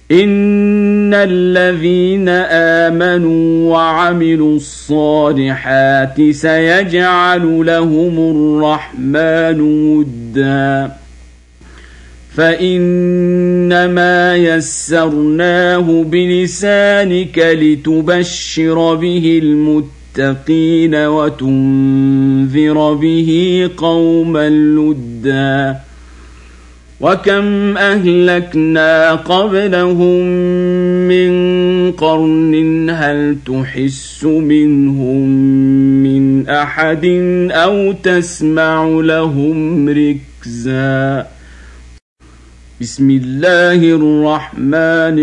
إن الذين آمنوا وعملوا الصالحات سيجعل لهم الرحمن ودا فإنما يسرناه بلسانك لتبشر به المتقين وتنذر به قوما لدا وكم أهلكنا قبلهم من قرن هل تحس منهم من أحد أو تسمع لهم ركزا بسم الله الرحمن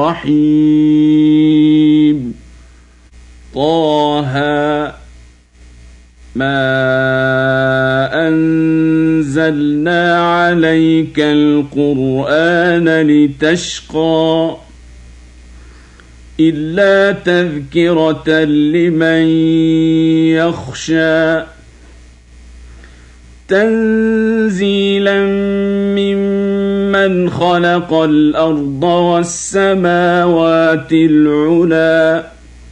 الرحيم طه ما أنزلنا عليك القرآن لتشقى إلا تذكرة لمن يخشى تنزيلا ممن خلق الأرض والسماوات العلى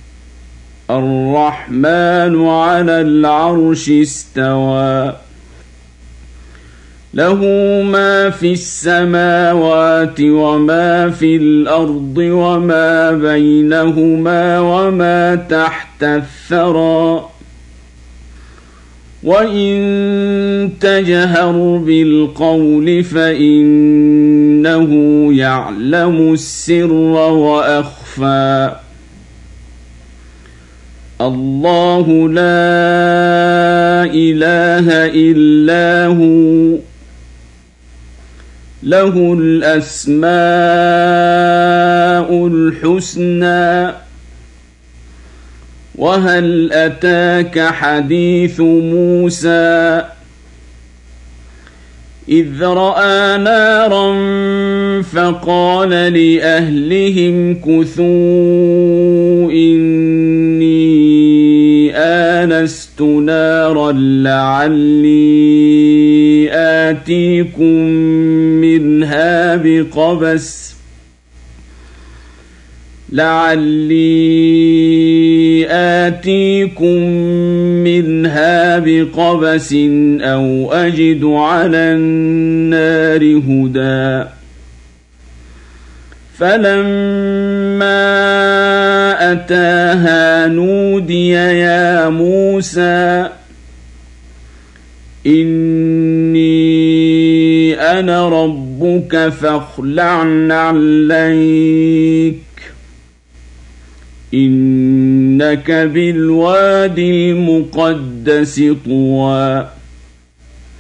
الرحمن على العرش استوى له ما في السماوات وما في الأرض وما بينهما وما تحت الثرى وإن تجهر بالقول فإنه يعلم السر وأخفى الله لا إله إلا هو له الأسماء الحسنى وهل أتاك حديث موسى إذ رأى نارا فقال لأهلهم كثوا إني آنست نارا لعلي آتيكم منها بقبس أو أجد على النار هدى فلما أتاها نودي يا موسى إني أنا ربك فاخلع نعليك إنك بالوادي المقدس طوى